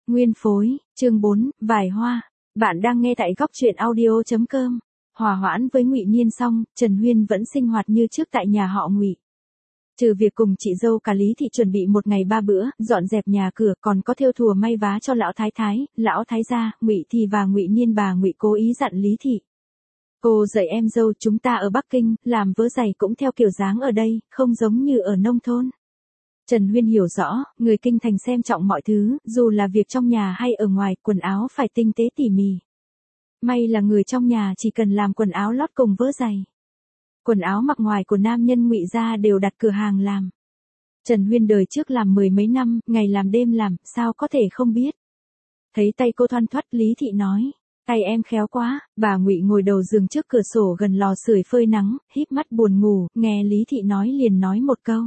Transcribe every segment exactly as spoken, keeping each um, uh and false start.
Nguyên phối, chương bốn, vải hoa. Bạn đang nghe tại góc truyện audio chấm com. Hòa hoãn với Ngụy Niên xong, Trần Huyên vẫn sinh hoạt như trước tại nhà họ Ngụy. Trừ việc cùng chị dâu cả Lý Thị chuẩn bị một ngày ba bữa, dọn dẹp nhà cửa, còn có thêu thùa may vá cho lão thái thái, lão thái gia, Ngụy Thị và Ngụy Niên. Bà Ngụy cố ý dặn Lý Thị: cô dạy em dâu chúng ta ở Bắc Kinh, làm vớ giày cũng theo kiểu dáng ở đây, không giống như ở nông thôn. Trần Huyên hiểu rõ, người kinh thành xem trọng mọi thứ, dù là việc trong nhà hay ở ngoài, quần áo phải tinh tế tỉ mỉ. May là người trong nhà chỉ cần làm quần áo lót cùng vớ giày. Quần áo mặc ngoài của nam nhân Ngụy gia đều đặt cửa hàng làm. Trần Huyên đời trước làm mười mấy năm, ngày làm đêm làm, sao có thể không biết. Thấy tay cô thoăn thoắt, Lý Thị nói: tay em khéo quá. Bà Ngụy ngồi đầu giường trước cửa sổ gần lò sưởi phơi nắng, híp mắt buồn ngủ, nghe Lý Thị nói liền nói một câu: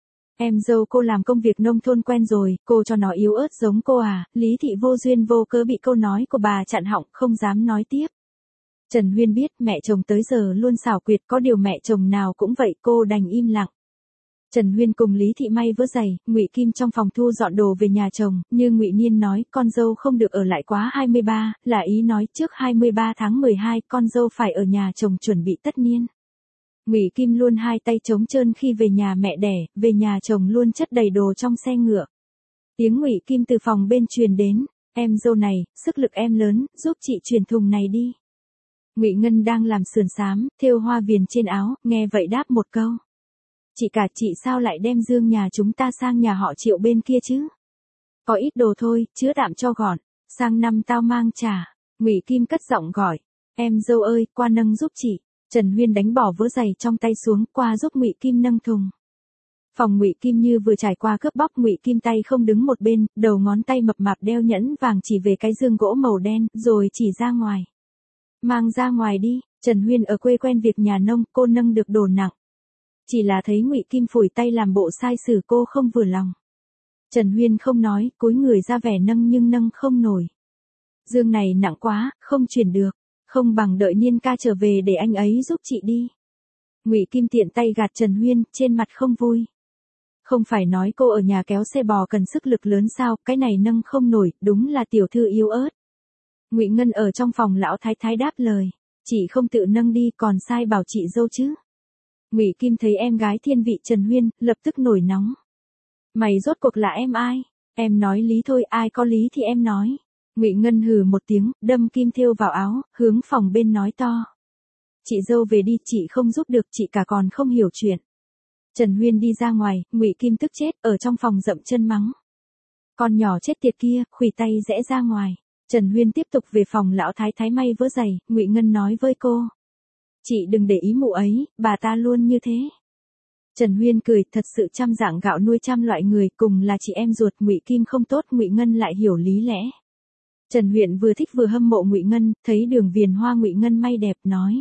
em dâu cô làm công việc nông thôn quen rồi, cô cho nó yếu ớt giống cô à? Lý Thị vô duyên vô cớ bị câu nói của bà chặn họng, không dám nói tiếp. Trần Huyên biết mẹ chồng tới giờ luôn xảo quyệt, có điều mẹ chồng nào cũng vậy, cô đành im lặng. Trần Huyên cùng Lý Thị may vớ giày, Ngụy Kim trong phòng thu dọn đồ về nhà chồng, như Ngụy Niên nói, con dâu không được ở lại quá hai mươi ba, là ý nói trước hai mươi ba tháng mười hai, con dâu phải ở nhà chồng chuẩn bị tất niên. Ngụy Kim luôn hai tay trống trơn khi về nhà mẹ đẻ, về nhà chồng luôn chất đầy đồ trong xe ngựa. Tiếng Ngụy Kim từ phòng bên truyền đến: em dâu này, sức lực em lớn, giúp chị truyền thùng này đi. Ngụy Ngân đang làm sườn xám, thêu hoa viền trên áo, nghe vậy đáp một câu: chị cả, chị sao lại đem dương nhà chúng ta sang nhà họ Triệu bên kia chứ? Có ít đồ thôi, chứa đạm cho gọn, sang năm tao mang trả. Ngụy Kim cất giọng gọi: em dâu ơi, qua nâng giúp chị. Trần Huyên đánh bỏ vớ giày trong tay xuống, qua giúp Ngụy Kim nâng thùng. Phòng Ngụy Kim như vừa trải qua cướp bóc, Ngụy Kim tay không đứng một bên, đầu ngón tay mập mạp đeo nhẫn vàng chỉ về cái dương gỗ màu đen, rồi chỉ ra ngoài: mang ra ngoài đi. Trần Huyên ở quê quen việc nhà nông, cô nâng được đồ nặng. Chỉ là thấy Ngụy Kim phủi tay làm bộ sai sử, cô không vừa lòng. Trần Huyên không nói, cúi người ra vẻ nâng nhưng nâng không nổi. Dương này nặng quá, không chuyển được. Không bằng đợi Niên ca trở về để anh ấy giúp chị đi. Ngụy Kim tiện tay gạt Trần Huyên, trên mặt không vui. Không phải nói cô ở nhà kéo xe bò cần sức lực lớn sao, cái này nâng không nổi, đúng là tiểu thư yếu ớt. Ngụy Ngân ở trong phòng lão thái thái đáp lời: chị không tự nâng đi, còn sai bảo chị dâu chứ. Ngụy Kim thấy em gái thiên vị Trần Huyên, lập tức nổi nóng: mày rốt cuộc là em ai? Em nói lý thôi, ai có lý thì em nói. Ngụy Ngân hừ một tiếng, đâm kim thêu vào áo, hướng phòng bên nói to: chị dâu về đi, chị không giúp được, chị cả còn không hiểu chuyện. Trần Huyên đi ra ngoài, Ngụy Kim tức chết, ở trong phòng dậm chân mắng: con nhỏ chết tiệt kia, khuỷu tay rẽ ra ngoài. Trần Huyên tiếp tục về phòng lão thái thái may vớ giày, Ngụy Ngân nói với cô: chị đừng để ý mụ ấy, bà ta luôn như thế. Trần Huyên cười, thật sự trăm dạng gạo nuôi trăm loại người, cùng là chị em ruột, Ngụy Kim không tốt, Ngụy Ngân lại hiểu lý lẽ. Trần Huyên vừa thích vừa hâm mộ Ngụy Ngân, thấy đường viền hoa Ngụy Ngân may đẹp, nói: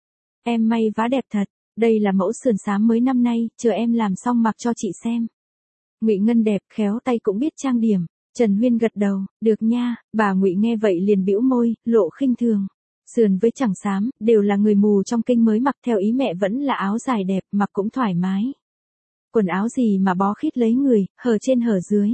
em may vá đẹp thật, đây là mẫu sườn xám mới năm nay, chờ em làm xong mặc cho chị xem. Ngụy Ngân đẹp, khéo tay cũng biết trang điểm. Trần Huyên gật đầu: được nha. Bà Ngụy nghe vậy liền bĩu môi, lộ khinh thường. Sườn với chẳng xám, đều là người mù trong kinh mới mặc, theo ý mẹ vẫn là áo dài đẹp, mặc cũng thoải mái. Quần áo gì mà bó khít lấy người, hở trên hở dưới.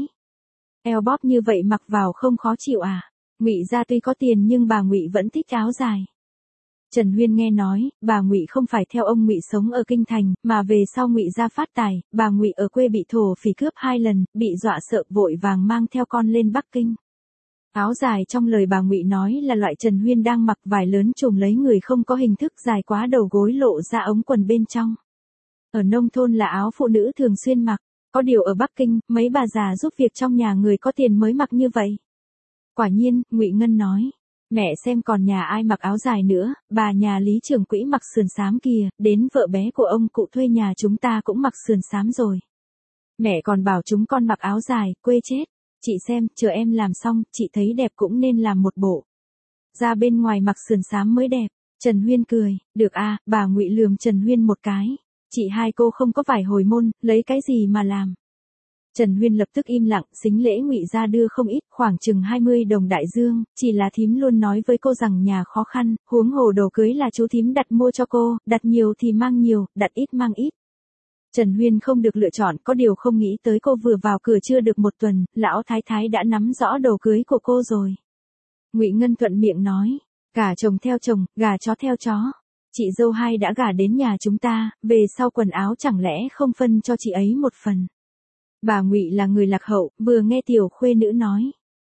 Eo bóp như vậy mặc vào không khó chịu à? Ngụy gia tuy có tiền nhưng bà Ngụy vẫn thích áo dài. Trần Huyên nghe nói, bà Ngụy không phải theo ông Ngụy sống ở kinh thành, mà về sau Ngụy gia phát tài, bà Ngụy ở quê bị thổ phỉ cướp hai lần, bị dọa sợ, vội vàng mang theo con lên Bắc Kinh. Áo dài trong lời bà Ngụy nói là loại Trần Huyên đang mặc, vải lớn trùm lấy người, không có hình thức, dài quá đầu gối, lộ ra ống quần bên trong. Ở nông thôn là áo phụ nữ thường xuyên mặc, có điều ở Bắc Kinh, mấy bà già giúp việc trong nhà người có tiền mới mặc như vậy. Quả nhiên, Ngụy Ngân nói: mẹ xem còn nhà ai mặc áo dài nữa, bà nhà Lý trưởng quỹ mặc sườn xám kìa, đến vợ bé của ông cụ thuê nhà chúng ta cũng mặc sườn xám rồi. Mẹ còn bảo chúng con mặc áo dài, quê chết. Chị xem, chờ em làm xong, chị thấy đẹp cũng nên làm một bộ. Ra bên ngoài mặc sườn xám mới đẹp. Trần Huyên cười: được à. Bà Ngụy lườm Trần Huyên một cái: chị hai cô không có vải hồi môn, lấy cái gì mà làm? Trần Huyên lập tức im lặng, sính lễ Ngụy gia đưa không ít, khoảng chừng hai mươi đồng đại dương, chỉ là thím luôn nói với cô rằng nhà khó khăn, huống hồ đồ cưới là chú thím đặt mua cho cô, đặt nhiều thì mang nhiều, đặt ít mang ít. Trần Huyên không được lựa chọn, có điều không nghĩ tới cô vừa vào cửa chưa được một tuần, lão thái thái đã nắm rõ đồ cưới của cô rồi. Ngụy Ngân thuận miệng nói, gả chồng theo chồng, gà chó theo chó. Chị dâu hai đã gả đến nhà chúng ta, về sau quần áo chẳng lẽ không phân cho chị ấy một phần. Bà Ngụy là người lạc hậu, vừa nghe tiểu khuê nữ nói.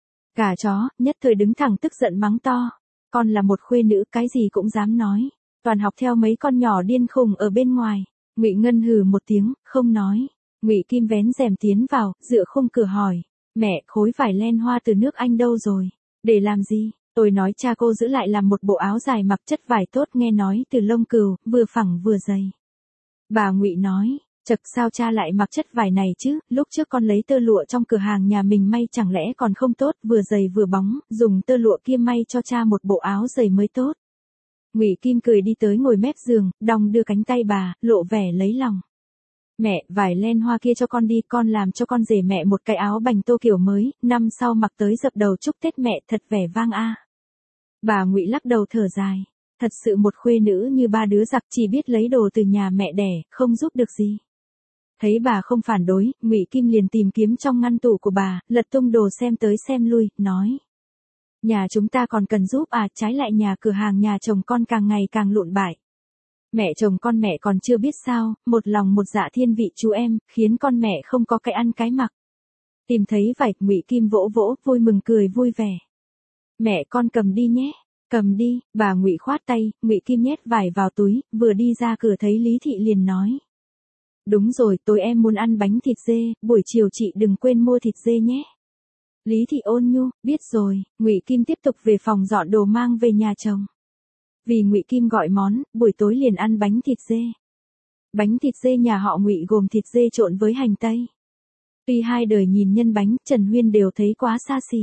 Gà chó, nhất thời đứng thẳng tức giận mắng to. Con là một khuê nữ, cái gì cũng dám nói. Toàn học theo mấy con nhỏ điên khùng ở bên ngoài. Ngụy Ngân hừ một tiếng, không nói. Ngụy Kim vén rèm tiến vào, dựa khung cửa hỏi. Mẹ, khối vải len hoa từ nước Anh đâu rồi? Để làm gì? Tôi nói cha cô giữ lại làm một bộ áo dài mặc chất vải tốt, nghe nói từ lông cừu, vừa phẳng vừa dày. Bà Ngụy nói, chật sao cha lại mặc chất vải này chứ, lúc trước con lấy tơ lụa trong cửa hàng nhà mình may chẳng lẽ còn không tốt, vừa dày vừa bóng, dùng tơ lụa kia may cho cha một bộ áo giày mới tốt. Ngụy Kim cười đi tới ngồi mép giường, đong đưa cánh tay bà, lộ vẻ lấy lòng. Mẹ, vải len hoa kia cho con đi, con làm cho con rể mẹ một cái áo bành tô kiểu mới, năm sau mặc tới dập đầu chúc Tết mẹ thật vẻ vang a. Bà Ngụy lắc đầu thở dài, thật sự một khuê nữ như ba đứa giặc chỉ biết lấy đồ từ nhà mẹ đẻ, không giúp được gì. Thấy bà không phản đối, Ngụy Kim liền tìm kiếm trong ngăn tủ của bà, lật tung đồ xem tới xem lui, nói. Nhà chúng ta còn cần giúp à, trái lại nhà cửa hàng nhà chồng con càng ngày càng lụn bại. Mẹ chồng con mẹ còn chưa biết sao, một lòng một dạ thiên vị chú em, khiến con mẹ không có cái ăn cái mặc. Tìm thấy vải, Ngụy Kim vỗ vỗ, vui mừng cười vui vẻ. Mẹ con cầm đi nhé, cầm đi, bà Ngụy khoát tay, Ngụy Kim nhét vải vào túi, vừa đi ra cửa thấy Lý Thị liền nói. Đúng rồi, tối em muốn ăn bánh thịt dê, buổi chiều chị đừng quên mua thịt dê nhé. Lý Thị ôn nhu, biết rồi, Ngụy Kim tiếp tục về phòng dọn đồ mang về nhà chồng. Vì Ngụy Kim gọi món, buổi tối liền ăn bánh thịt dê. Bánh thịt dê nhà họ Ngụy gồm thịt dê trộn với hành tây. Tuy hai đời nhìn nhân bánh, Trần Huyên đều thấy quá xa xỉ.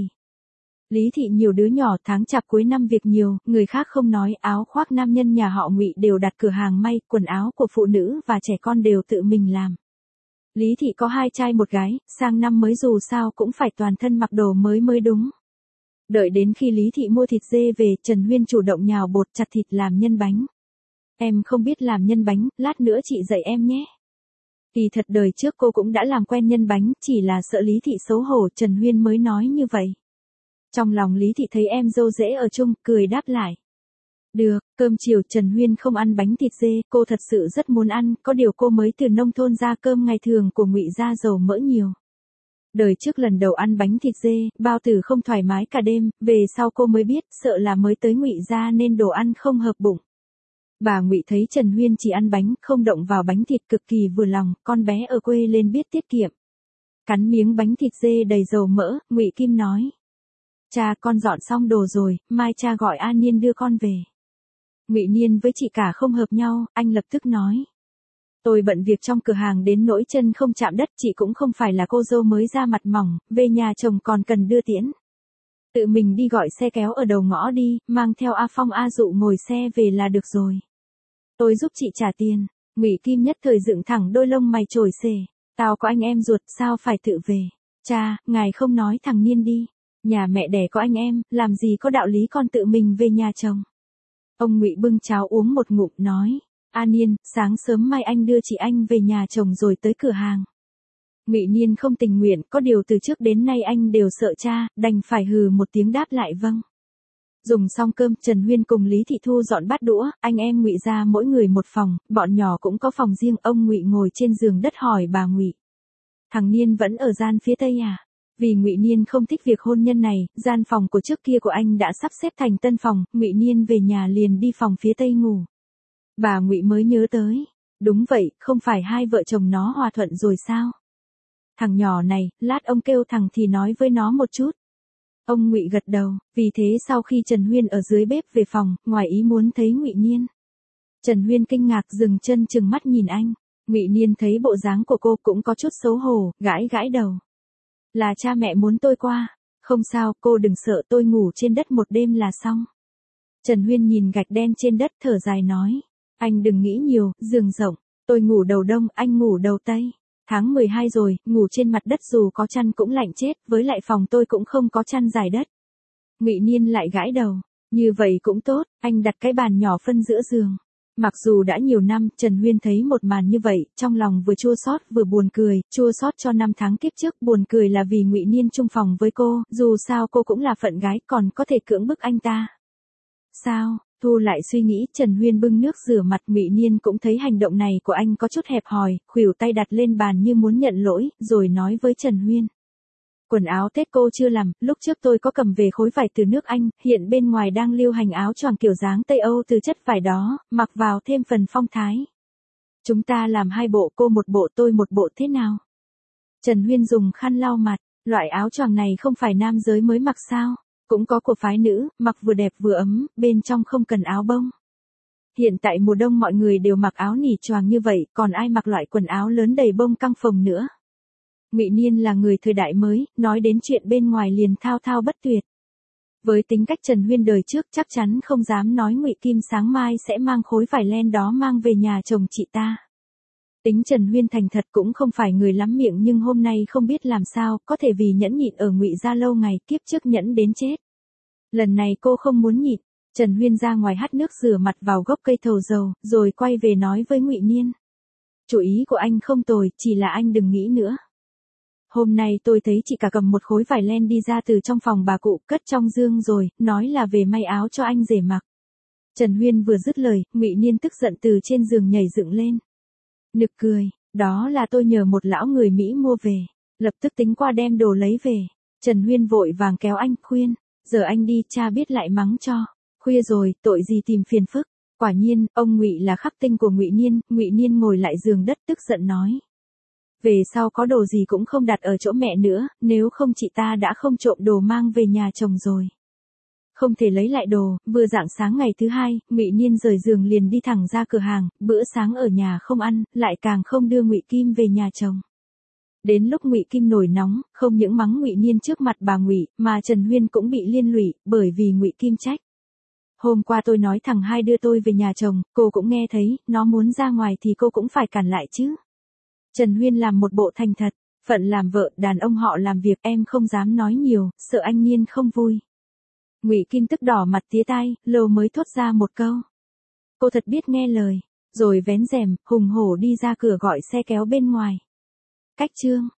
Lý Thị nhiều đứa nhỏ, tháng chạp cuối năm việc nhiều, người khác không nói, áo khoác nam nhân nhà họ Ngụy đều đặt cửa hàng may, quần áo của phụ nữ và trẻ con đều tự mình làm. Lý Thị có hai trai một gái, sang năm mới dù sao cũng phải toàn thân mặc đồ mới mới đúng. Đợi đến khi Lý Thị mua thịt dê về, Trần Huyên chủ động nhào bột chặt thịt làm nhân bánh. Em không biết làm nhân bánh, lát nữa chị dạy em nhé. Kỳ thật đời trước cô cũng đã làm quen nhân bánh, chỉ là sợ Lý Thị xấu hổ, Trần Huyên mới nói như vậy. Trong lòng Lý Thị thấy em dâu dễ ở chung, cười đáp lại. Được, cơm chiều Trần Huyên không ăn bánh thịt dê, cô thật sự rất muốn ăn, có điều cô mới từ nông thôn ra, cơm ngày thường của Ngụy gia dầu mỡ nhiều. Đời trước lần đầu ăn bánh thịt dê, bao tử không thoải mái cả đêm, về sau cô mới biết, sợ là mới tới Ngụy gia nên đồ ăn không hợp bụng. Bà Ngụy thấy Trần Huyên chỉ ăn bánh, không động vào bánh thịt, cực kỳ vừa lòng, con bé ở quê lên biết tiết kiệm. Cắn miếng bánh thịt dê đầy dầu mỡ, Ngụy Kim nói. Cha, con dọn xong đồ rồi, mai cha gọi A Niên đưa con về. Ngụy Niên với chị cả không hợp nhau, anh lập tức nói. Tôi bận việc trong cửa hàng đến nỗi chân không chạm đất, chị cũng không phải là cô dâu mới ra mặt mỏng, về nhà chồng còn cần đưa tiễn. Tự mình đi gọi xe kéo ở đầu ngõ đi, mang theo A Phong A Dụ ngồi xe về là được rồi. Tôi giúp chị trả tiền. Ngụy Kim nhất thời dựng thẳng đôi lông mày trồi xề. Tao có anh em ruột, sao phải tự về? Cha, ngài không nói thằng Niên đi. Nhà mẹ đẻ có anh em, làm gì có đạo lý con tự mình về nhà chồng. Ông Ngụy bưng cháo uống một ngụm nói. A Niên, sáng sớm mai anh đưa chị anh về nhà chồng rồi tới cửa hàng. Ngụy Niên không tình nguyện, có điều từ trước đến nay anh đều sợ cha, đành phải hừ một tiếng đáp lại vâng. Dùng xong cơm, Trần Huyên cùng Lý Thị Thu dọn bát đũa, anh em Ngụy ra mỗi người một phòng, bọn nhỏ cũng có phòng riêng, ông Ngụy ngồi trên giường đất hỏi bà Ngụy. Thằng Niên vẫn ở gian phía tây à? Vì Ngụy Niên không thích việc hôn nhân này, gian phòng của trước kia của anh đã sắp xếp thành tân phòng, Ngụy Niên về nhà liền đi phòng phía tây ngủ. Bà Ngụy mới nhớ tới, đúng vậy, không phải hai vợ chồng nó hòa thuận rồi sao? Thằng nhỏ này, lát ông kêu thằng thì nói với nó một chút. Ông Ngụy gật đầu, vì thế sau khi Trần Huyên ở dưới bếp về phòng, ngoài ý muốn thấy Ngụy Niên. Trần Huyên kinh ngạc dừng chân chừng mắt nhìn anh, Ngụy Niên thấy bộ dáng của cô cũng có chút xấu hổ, gãi gãi đầu. Là cha mẹ muốn tôi qua, không sao, cô đừng sợ, tôi ngủ trên đất một đêm là xong. Trần Huyên nhìn gạch đen trên đất thở dài nói, anh đừng nghĩ nhiều, giường rộng, tôi ngủ đầu đông, anh ngủ đầu tây. Tháng mười hai rồi, ngủ trên mặt đất dù có chăn cũng lạnh chết, với lại phòng tôi cũng không có chăn dài đất. Ngụy Niên lại gãi đầu, như vậy cũng tốt, anh đặt cái bàn nhỏ phân giữa giường. Mặc dù đã nhiều năm, Trần Huyên thấy một màn như vậy, trong lòng vừa chua xót vừa buồn cười, chua xót cho năm tháng kiếp trước, buồn cười là vì Ngụy Niên chung phòng với cô, dù sao cô cũng là phận gái, còn có thể cưỡng bức anh ta. Sao? Thu lại suy nghĩ, Trần Huyên bưng nước rửa mặt, Ngụy Niên cũng thấy hành động này của anh có chút hẹp hòi, khuỷu tay đặt lên bàn như muốn nhận lỗi, rồi nói với Trần Huyên. Quần áo Tết cô chưa làm, lúc trước tôi có cầm về khối vải từ nước Anh, hiện bên ngoài đang lưu hành áo choàng kiểu dáng Tây Âu từ chất vải đó, mặc vào thêm phần phong thái. Chúng ta làm hai bộ, cô một bộ tôi một bộ thế nào? Trần Huyên dùng khăn lau mặt, loại áo choàng này không phải nam giới mới mặc sao? Cũng có của phái nữ, mặc vừa đẹp vừa ấm, bên trong không cần áo bông. Hiện tại mùa đông mọi người đều mặc áo nỉ choàng như vậy, còn ai mặc loại quần áo lớn đầy bông căng phồng nữa. Ngụy Niên là người thời đại mới, nói đến chuyện bên ngoài liền thao thao bất tuyệt. Với tính cách Trần Huyên đời trước chắc chắn không dám nói Ngụy Kim sáng mai sẽ mang khối vải len đó mang về nhà chồng chị ta. Tính Trần Huyên thành thật cũng không phải người lắm miệng nhưng hôm nay không biết làm sao, có thể vì nhẫn nhịn ở Ngụy gia lâu ngày, kiếp trước nhẫn đến chết. Lần này cô không muốn nhịn, Trần Huyên ra ngoài hắt nước rửa mặt vào gốc cây thầu dầu, rồi quay về nói với Ngụy Niên. Chủ ý của anh không tồi, chỉ là anh đừng nghĩ nữa. Hôm nay tôi thấy chị cả cầm một khối vải len đi ra từ trong phòng bà cụ, cất trong dương rồi, nói là về may áo cho anh rể mặc. Trần Huyên vừa dứt lời, Ngụy Niên tức giận từ trên giường nhảy dựng lên. Nực cười, đó là tôi nhờ một lão người Mỹ mua về, lập tức tính qua đem đồ lấy về. Trần Huyên vội vàng kéo anh, khuyên, giờ anh đi, cha biết lại mắng cho. Khuya rồi, tội gì tìm phiền phức. Quả nhiên, ông Ngụy là khắc tinh của Ngụy Niên, Ngụy Niên ngồi lại giường đất tức giận nói. Về sau có đồ gì cũng không đặt ở chỗ mẹ nữa, nếu không chị ta đã không trộm đồ mang về nhà chồng rồi. Không thể lấy lại đồ, vừa rạng sáng ngày thứ hai, Ngụy Niên rời giường liền đi thẳng ra cửa hàng, bữa sáng ở nhà không ăn, lại càng không đưa Ngụy Kim về nhà chồng. Đến lúc Ngụy Kim nổi nóng, không những mắng Ngụy Niên trước mặt bà Ngụy, mà Trần Huyên cũng bị liên lụy, bởi vì Ngụy Kim trách. Hôm qua tôi nói thằng hai đưa tôi về nhà chồng, cô cũng nghe thấy, nó muốn ra ngoài thì cô cũng phải cản lại chứ. Trần Huyên làm một bộ thành thật, phận làm vợ, đàn ông họ làm việc, em không dám nói nhiều, sợ anh Niên không vui. Ngụy Kim tức đỏ mặt tía tai, lâu mới thốt ra một câu. Cô thật biết nghe lời, rồi vén rèm, hùng hổ đi ra cửa gọi xe kéo bên ngoài. Cách chương